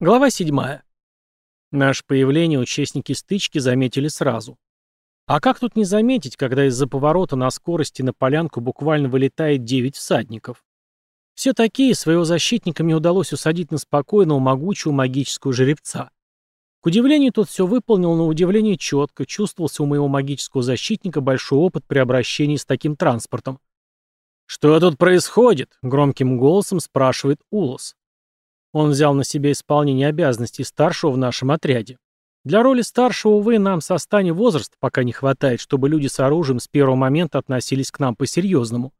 Глава 7. Наше появление участники стычки заметили сразу. А как тут не заметить, когда из-за поворота на скорости на полянку буквально вылетает 9 всадников? Все такие, своего защитника мне удалось усадить на спокойного, могучего магического жеребца. К удивлению, тот все выполнил на удивление четко, чувствовался у моего магического защитника большой опыт при обращении с таким транспортом. «Что тут происходит?» — громким голосом спрашивает Улос. Он взял на себя исполнение обязанностей старшего в нашем отряде. Для роли старшего, увы, нам со стани возраста пока не хватает, чтобы люди с оружием с первого момента относились к нам по-серьезному.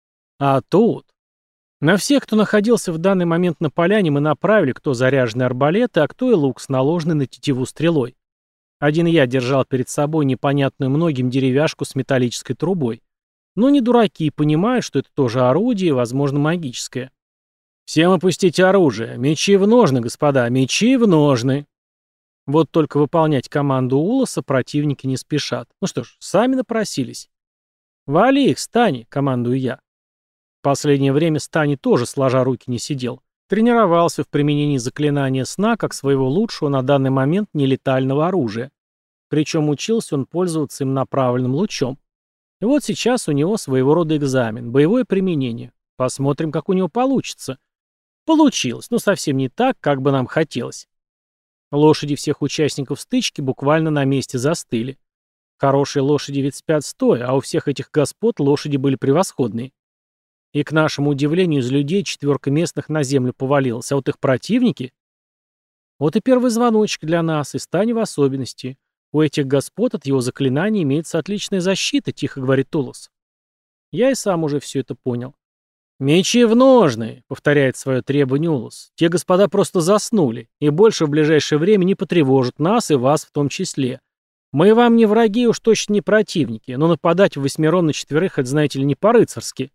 А тут... На всех, кто находился в данный момент на поляне, мы направили, кто заряженный арбалеты, а кто и лук с наложенной на тетиву стрелой. Один я держал перед собой непонятную многим деревяшку с металлической трубой. Но не дураки и понимают, что это тоже орудие, возможно, магическое. «Всем опустить оружие! Мечи в ножны, господа! Мечи в ножны!» Вот только выполнять команду Улоса противники не спешат. Ну что ж, сами напросились. «Вали их, Стани!» — командую я. В последнее время Стани тоже сложа руки не сидел. Тренировался в применении заклинания сна как своего лучшего на данный момент нелетального оружия. Причем учился он пользоваться им направленным лучом. И вот сейчас у него своего рода экзамен, боевое применение. Посмотрим, как у него получится. Получилось, но совсем не так, как бы нам хотелось. Лошади всех участников стычки буквально на месте застыли. Хорошие лошади ведь спят стоя, а у всех этих господ лошади были превосходные. И к нашему удивлению из людей 4 местных на землю повалилась, а вот их противники... Вот и первый звоночек для нас, и Стани в особенности. У этих господ от его заклинания имеется отличная защита, тихо говорит Улос. Я и сам уже все это понял. «Мечи в ножны!» — повторяет свое требование Улос. «Те господа просто заснули, и больше в ближайшее время не потревожат нас и вас в том числе. Мы вам не враги, уж точно не противники, но нападать в 8 на 4 это, знаете ли, не по-рыцарски».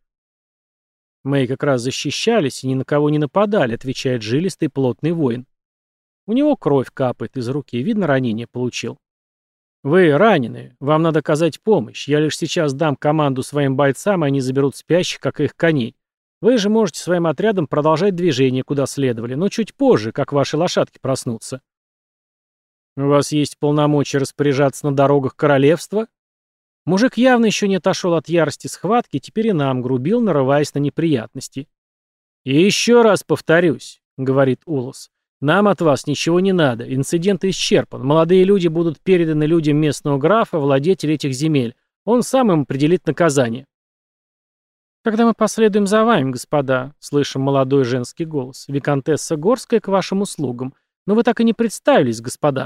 «Мы как раз защищались и ни на кого не нападали», — отвечает жилистый плотный воин. У него кровь капает из руки, видно, ранение получил. «Вы раненые, вам надо оказать помощь. Я лишь сейчас дам команду своим бойцам, и они заберут спящих, как их коней. Вы же можете своим отрядом продолжать движение, куда следовали, но чуть позже, как ваши лошадки проснутся». «У вас есть полномочия распоряжаться на дорогах королевства?» Мужик явно еще не отошел от ярости схватки, теперь и нам грубил, нарываясь на неприятности. «И еще раз повторюсь», — говорит Улос, — «нам от вас ничего не надо, инцидент исчерпан, молодые люди будут переданы людям местного графа, владетеля этих земель, он сам им определит наказание». «Когда мы последуем за вами, господа», — слышим молодой женский голос, — «виконтесса Горская к вашим услугам, но вы так и не представились, господа».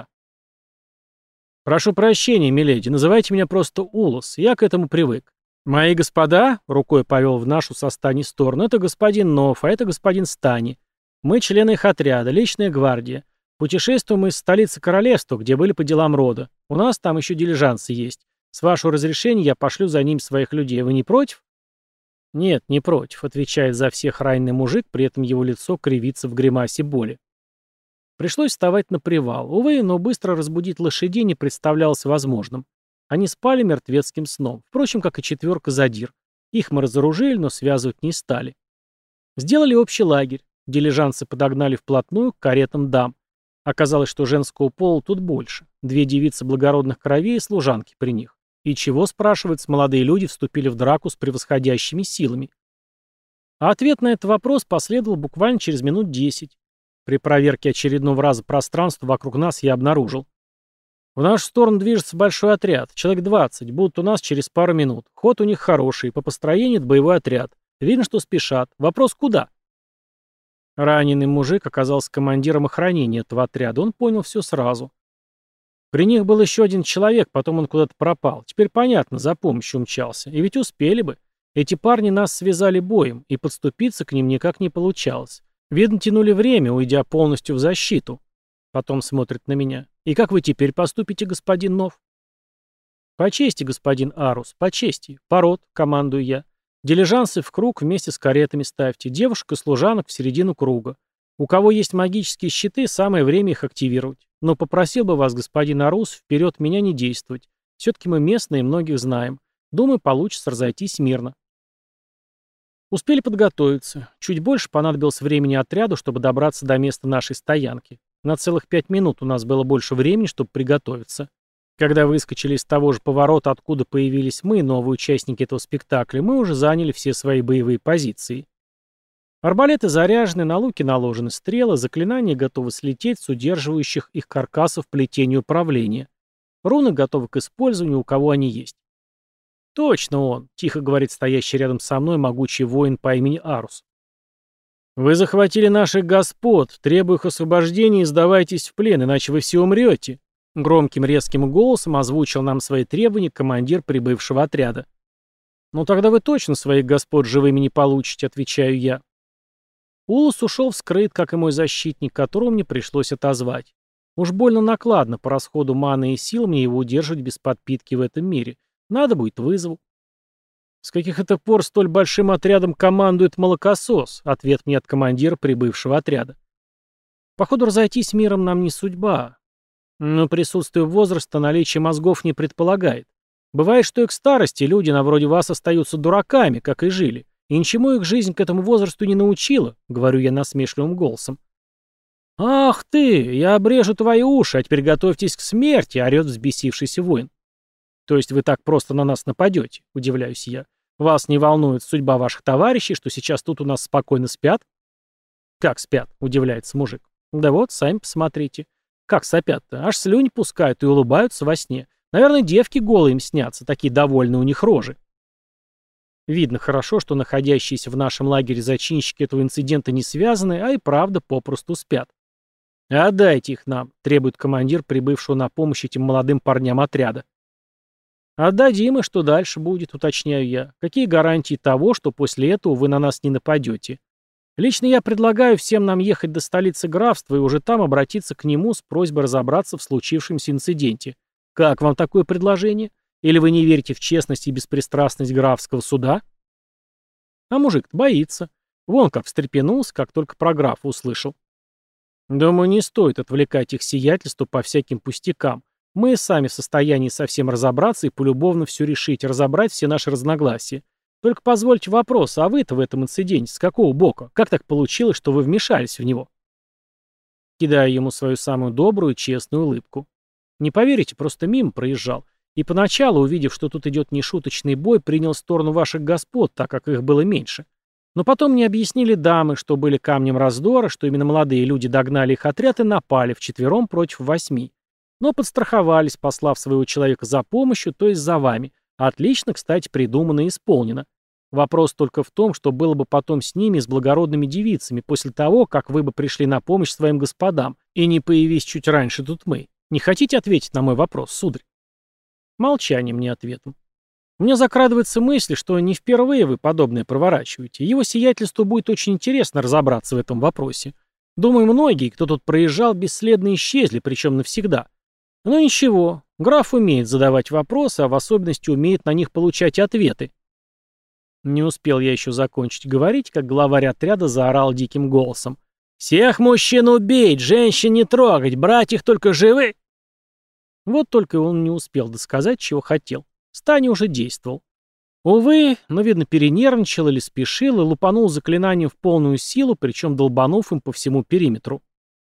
«Прошу прощения, миледи, называйте меня просто Улос, я к этому привык. Мои господа», — рукой повел в нашу со Стани сторону, — «это господин Нов, а это господин Стани. Мы члены их отряда, личная гвардия. Путешествуем мы из столицы королевства, где были по делам рода. У нас там еще дилижансы есть. С вашего разрешения я пошлю за ним своих людей. Вы не против?» «Нет, не против», — отвечает за всех раненый мужик, при этом его лицо кривится в гримасе боли. Пришлось вставать на привал. Увы, но быстро разбудить лошадей не представлялось возможным. Они спали мертвецким сном, впрочем, как и 4 задир. Их мы разоружили, но связывать не стали. Сделали общий лагерь. Дилижансы подогнали вплотную к каретам дам. Оказалось, что женского пола тут больше. 2 девицы благородных кровей и служанки при них. И чего, спрашивается, молодые люди вступили в драку с превосходящими силами? А ответ на этот вопрос последовал буквально через минут 10. При проверке очередного раза пространства вокруг нас я обнаружил. В нашу сторону движется большой отряд, человек 20, будут у нас через пару минут. Ход у них хороший, по построению это боевой отряд. Видно, что спешат. Вопрос куда? Раненый мужик оказался командиром охранения этого отряда, он понял все сразу. При них был еще один человек, потом он куда-то пропал. Теперь понятно, за помощью умчался. И ведь успели бы. Эти парни нас связали боем, и подступиться к ним никак не получалось. Видно, тянули время, уйдя полностью в защиту. Потом смотрит на меня. «И как вы теперь поступите, господин Нов?» «По чести, господин Арус, по чести. Пород», — командую я. «Дилижансы в круг вместе с каретами ставьте. Девушек и служанок в середину круга. У кого есть магические щиты, самое время их активировать. Но попросил бы вас, господин Арус, вперед меня не действовать. Все-таки мы местные и многих знаем. Думаю, получится разойтись мирно». Успели подготовиться. Чуть больше понадобилось времени отряду, чтобы добраться до места нашей стоянки. На целых 5 минут у нас было больше времени, чтобы приготовиться. Когда выскочили из того же поворота, откуда появились мы, новые участники этого спектакля, мы уже заняли все свои боевые позиции. Арбалеты заряжены, на луки наложены стрелы, заклинания готовы слететь с удерживающих их каркасов плетения управления. Руны готовы к использованию, у кого они есть. «Точно он», — тихо говорит стоящий рядом со мной могучий воин по имени Арус. «Вы захватили наших господ, требую их освобождения и сдавайтесь в плен, иначе вы все умрете», — громким резким голосом озвучил нам свои требования командир прибывшего отряда. «Ну тогда вы точно своих господ живыми не получите», — отвечаю я. Улус ушел вскрыт, как и мой защитник, которого мне пришлось отозвать. Уж больно накладно по расходу маны и сил мне его удерживать без подпитки в этом мире. Надо будет, вызову. «С каких это пор столь большим отрядом командует молокосос?» — ответ мне от командира прибывшего отряда. «Походу, разойтись миром нам не судьба. Но присутствие возраста наличие мозгов не предполагает. Бывает, что и к старости люди на вроде вас остаются дураками, как и жили. И ничему их жизнь к этому возрасту не научила», — говорю я насмешливым голосом. «Ах ты! Я обрежу твои уши, а теперь готовьтесь к смерти!» — орёт взбесившийся воин. «То есть вы так просто на нас нападете?» — удивляюсь я. «Вас не волнует судьба ваших товарищей, что сейчас тут у нас спокойно спят?» «Как спят?» — удивляется мужик. «Да вот, сами посмотрите. Как сопят-то? Аж слюни пускают и улыбаются во сне. Наверное, девки голые им снятся, такие довольные у них рожи». Видно хорошо, что находящиеся в нашем лагере зачинщики этого инцидента не связаны, а и правда попросту спят. «Отдайте их нам», — требует командир, прибывшего на помощь этим молодым парням отряда. «Отдадим, и что дальше будет», — уточняю я. «Какие гарантии того, что после этого вы на нас не нападете? Лично я предлагаю всем нам ехать до столицы графства и уже там обратиться к нему с просьбой разобраться в случившемся инциденте. Как вам такое предложение? Или вы не верите в честность и беспристрастность графского суда?» А мужик боится. Вон как встрепенулся, как только про графа услышал. «Думаю, не стоит отвлекать их сиятельство по всяким пустякам. Мы сами в состоянии совсем разобраться и полюбовно все решить, разобрать все наши разногласия. Только позвольте вопрос, а вы-то в этом инциденте с какого бока? Как так получилось, что вы вмешались в него?» Кидаю ему свою самую добрую и честную улыбку. Не поверите, просто мимо проезжал. И поначалу, увидев, что тут идет нешуточный бой, принял сторону ваших господ, так как их было меньше. Но потом мне объяснили дамы, что были камнем раздора, что именно молодые люди догнали их отряд и напали вчетвером против 8. Но подстраховались, послав своего человека за помощью, то есть за вами. Отлично, кстати, придумано и исполнено. Вопрос только в том, что было бы потом с ними, с благородными девицами, после того, как вы бы пришли на помощь своим господам, и не появись чуть раньше тут мы. Не хотите ответить на мой вопрос, сударь? Молчание мне ответом. У меня закрадывается мысль, что не впервые вы подобное проворачиваете. Его сиятельству будет очень интересно разобраться в этом вопросе. Думаю, многие, кто тут проезжал, бесследно исчезли, причем навсегда. Но ничего, граф умеет задавать вопросы, а в особенности умеет на них получать ответы. Не успел я еще закончить говорить, как главарь отряда заорал диким голосом. «Всех мужчин убить, женщин не трогать, брать их только живы!» Вот только он не успел досказать, чего хотел. Стани уже действовал. Увы, но, видно, перенервничал или спешил и лупанул заклинанием в полную силу, причем долбанув им по всему периметру.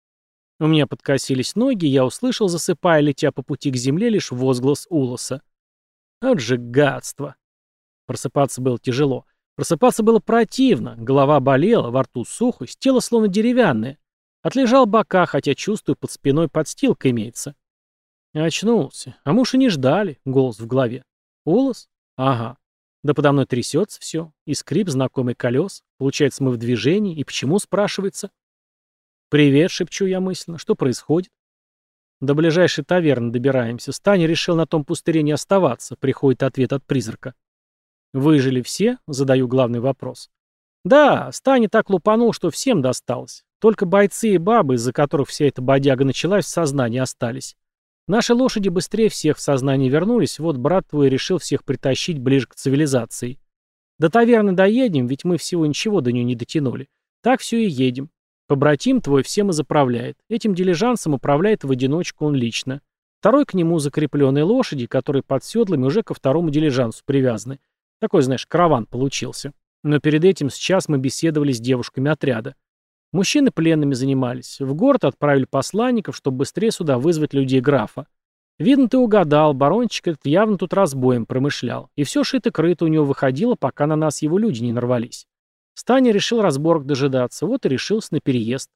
У меня подкосились ноги, я услышал, засыпая, летя по пути к земле, лишь возглас Улоса. Вот же гадство. Просыпаться было тяжело. Просыпаться было противно, голова болела, во рту сухость, тело словно деревянное. Отлежал бока, хотя чувствую, под спиной подстилка имеется. Очнулся. А муж и не ждали, голос в голове. Улос? Ага. Да подо мной трясется все, и скрип знакомый колес. Получается, мы в движении, и почему, спрашивается? «Привет», — шепчу я мысленно. «Что происходит?» «До ближайшей таверны добираемся. Стани решил на том пустыре не оставаться», — приходит ответ от призрака. «Выжили все?» — задаю главный вопрос. «Да, Стани так лупанул, что всем досталось. Только бойцы и бабы, из-за которых вся эта бодяга началась, в сознании остались. Наши лошади быстрее всех в сознание вернулись, вот брат твой решил всех притащить ближе к цивилизации. До таверны доедем, ведь мы всего ничего до нее не дотянули. Так все и едем. Побратим твой всем и заправляет. Этим дилижансом управляет в одиночку он лично. Второй к нему закрепленные лошади, которые под седлами уже ко второму дилижансу привязаны. Такой, знаешь, караван получился. Но перед этим сейчас мы беседовали с девушками отряда. Мужчины пленными занимались. В город отправили посланников, чтобы быстрее сюда вызвать людей графа. Видно, ты угадал, барончик этот явно тут разбоем промышлял. И все шито-крыто у него выходило, пока на нас его люди не нарвались. Станя решил разборок дожидаться, вот и решился на переезд.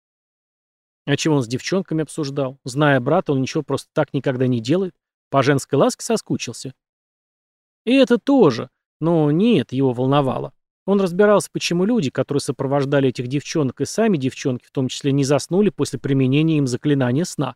А чего он с девчонками обсуждал? Зная брата, он ничего просто так никогда не делает. По женской ласке соскучился. И это тоже. Но не это его волновало. Он разбирался, почему люди, которые сопровождали этих девчонок, и сами девчонки, в том числе, не заснули после применения им заклинания сна.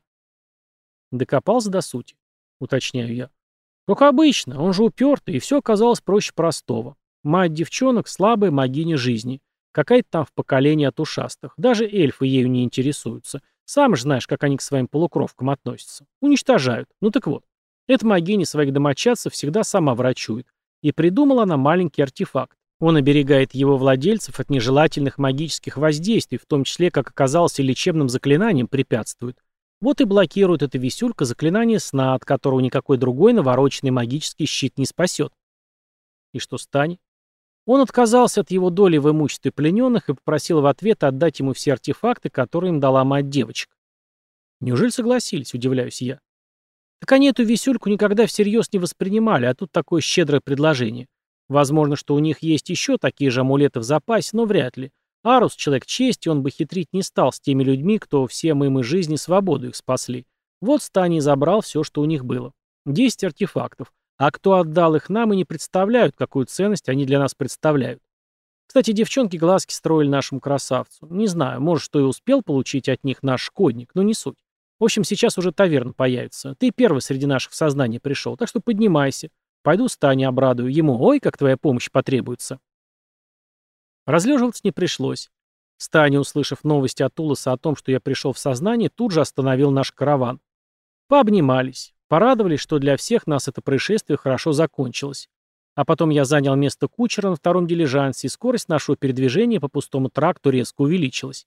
Докопался до сути, уточняю я. Как обычно, он же упертый, и все оказалось проще простого. Мать девчонок — слабая могиня жизни. Какая-то там в поколении от ушастых. Даже эльфы ею не интересуются. Сам же знаешь, как они к своим полукровкам относятся. Уничтожают. Ну так вот. Эта могиня своих домочадцев всегда сама врачует. И придумала она маленький артефакт. Он оберегает его владельцев от нежелательных магических воздействий, в том числе, как оказалось, и лечебным заклинаниям препятствует. Вот и блокирует эта висюлька заклинание сна, от которого никакой другой навороченный магический щит не спасет. И что станет? Он отказался от его доли в имуществе плененных и попросил в ответ отдать ему все артефакты, которые им дала мать девочек. Неужели согласились, удивляюсь я. Так они эту висюльку никогда всерьез не воспринимали, а тут такое щедрое предложение. Возможно, что у них есть еще такие же амулеты в запасе, но вряд ли. Арус — человек чести, он бы хитрить не стал с теми людьми, кто всем им и жизни и свободу их спасли. Вот Стани и забрал все, что у них было. 10 артефактов. А кто отдал их нам, и не представляют, какую ценность они для нас представляют. Кстати, девчонки глазки строили нашему красавцу. Не знаю, может, что и успел получить от них наш шкодник, но не суть. В общем, сейчас уже таверна появится. Ты первый среди наших в сознание пришел, так что поднимайся. Пойду Стане обрадую. Ему, ой, как твоя помощь потребуется. Разлеживаться не пришлось. Станя, услышав новости от Улоса о том, что я пришел в сознание, тут же остановил наш караван. Пообнимались. Порадовались, что для всех нас это происшествие хорошо закончилось. А потом я занял место кучера на втором дилижансе, и скорость нашего передвижения по пустому тракту резко увеличилась.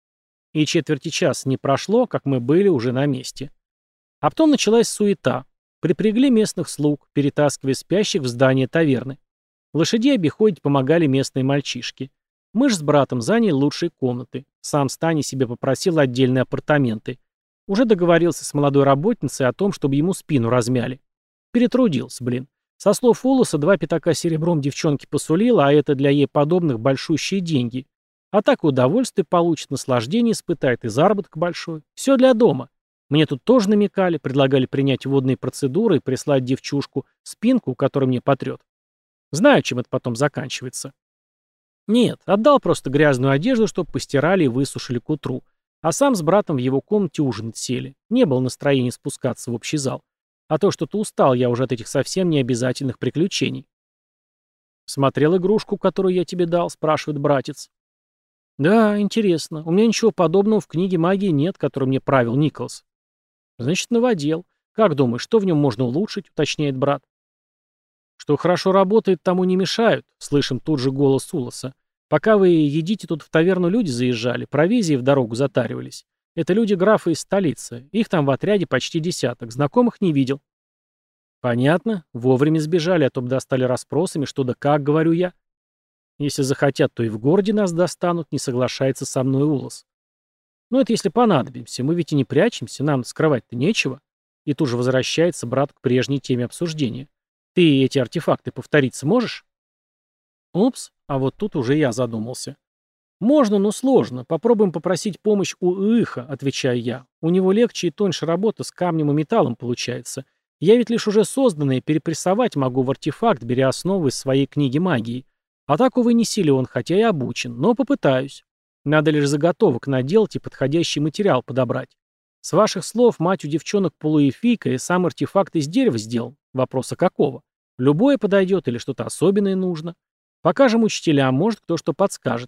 И четверти часа не прошло, как мы были уже на месте. А потом началась суета. Припрягли местных слуг, перетаскивая спящих в здание таверны. Лошадей обиходить помогали местные мальчишки. Мы ж с братом заняли лучшие комнаты. Сам Стани себе попросил отдельные апартаменты. Уже договорился с молодой работницей о том, чтобы ему спину размяли. Перетрудился, блин. Со слов Улоса, 2 пятака серебром девчонке посулила, а это для ей подобных большущие деньги. А так и удовольствие получит, наслаждение испытает и заработок большой. Все для дома. Мне тут тоже намекали, предлагали принять водные процедуры и прислать девчушку, спинку, у которой мне потрет. Знаю, чем это потом заканчивается. Нет, отдал просто грязную одежду, чтобы постирали и высушили к утру. А сам с братом в его комнате ужинать сели. Не было настроения спускаться в общий зал. А то что-то устал я уже от этих совсем необязательных приключений. «Смотрел игрушку, которую я тебе дал?» — спрашивает братец. «Да, интересно. У меня ничего подобного в книге магии нет, которую мне правил Николас». «Значит, новодел. Как думаешь, что в нем можно улучшить?» — уточняет брат. «Что хорошо работает, тому не мешают», — слышим тут же голос Улоса. «Пока вы едите, тут в таверну люди заезжали, провизии в дорогу затаривались. Это люди графа из столицы. Их там в отряде почти 10, знакомых не видел». «Понятно. Вовремя сбежали, а то бы достали расспросами, что да как, говорю я». «Если захотят, то и в городе нас достанут», — не соглашается со мной Улос. «Ну это если понадобимся. Мы ведь и не прячемся, нам скрывать-то нечего». И тут же возвращается брат к прежней теме обсуждения. «Ты эти артефакты повторить сможешь?» Упс, а вот тут уже я задумался. «Можно, но сложно. Попробуем попросить помощь у Иха», — отвечаю я. «У него легче и тоньше работа с камнем и металлом получается. Я ведь лишь уже созданное перепрессовать могу в артефакт, беря основы из своей книги магии. А так, увы, не силен, хотя и обучен, но попытаюсь. Надо лишь заготовок наделать и подходящий материал подобрать. С ваших слов, мать у девчонок полуэльфийка и сам артефакт из дерева сделал. Вопроса какого? Любое подойдет или что-то особенное нужно? Покажем учителям, может, кто что подскажет».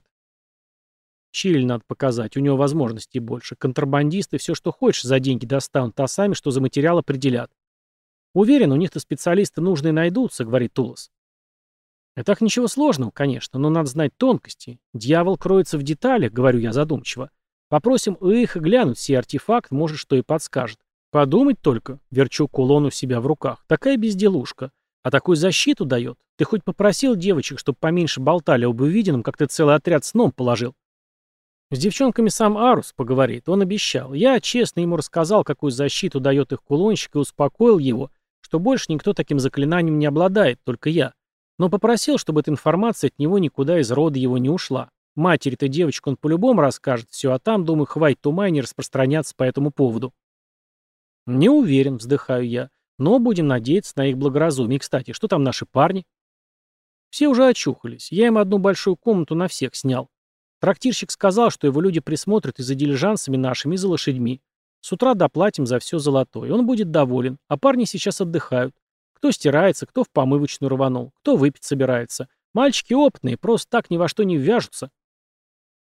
Чили надо показать, у него возможностей больше. Контрабандисты все, что хочешь, за деньги достанут, а сами, что за материал, определят. «Уверен, у них-то специалисты нужные найдутся», — говорит Тулос. «И так ничего сложного, конечно, но надо знать тонкости. Дьявол кроется в деталях», — говорю я задумчиво. «Попросим их глянуть сей артефакт, может, что и подскажет. Подумать только», — верчу кулон у себя в руках, — «такая безделушка. А такую защиту дает. Ты хоть попросил девочек, чтобы поменьше болтали об увиденном, как ты целый отряд сном положил?» С девчонками сам Арус поговорит, он обещал. Я честно ему рассказал, какую защиту дает их кулончик, и успокоил его, что больше никто таким заклинанием не обладает, только я. Но попросил, чтобы эта информация от него никуда из рода его не ушла. Матери-то девочку он по-любому расскажет все, а там, думаю, хватит ума и не распространяться по этому поводу. Не уверен, вздыхаю я, но будем надеяться на их благоразумие. И, кстати, что там наши парни? Все уже очухались. Я им одну большую комнату на всех снял. Трактирщик сказал, что его люди присмотрят и за дилижансами нашими, и за лошадьми. С утра доплатим за все золотое. Он будет доволен. А парни сейчас отдыхают. Кто стирается, кто в помывочную рванул, кто выпить собирается. Мальчики опытные, просто так ни во что не ввяжутся.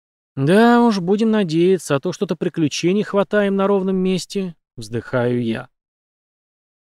Да уж, будем надеяться, а то что-то приключений хватаем на ровном месте. Вздыхаю я.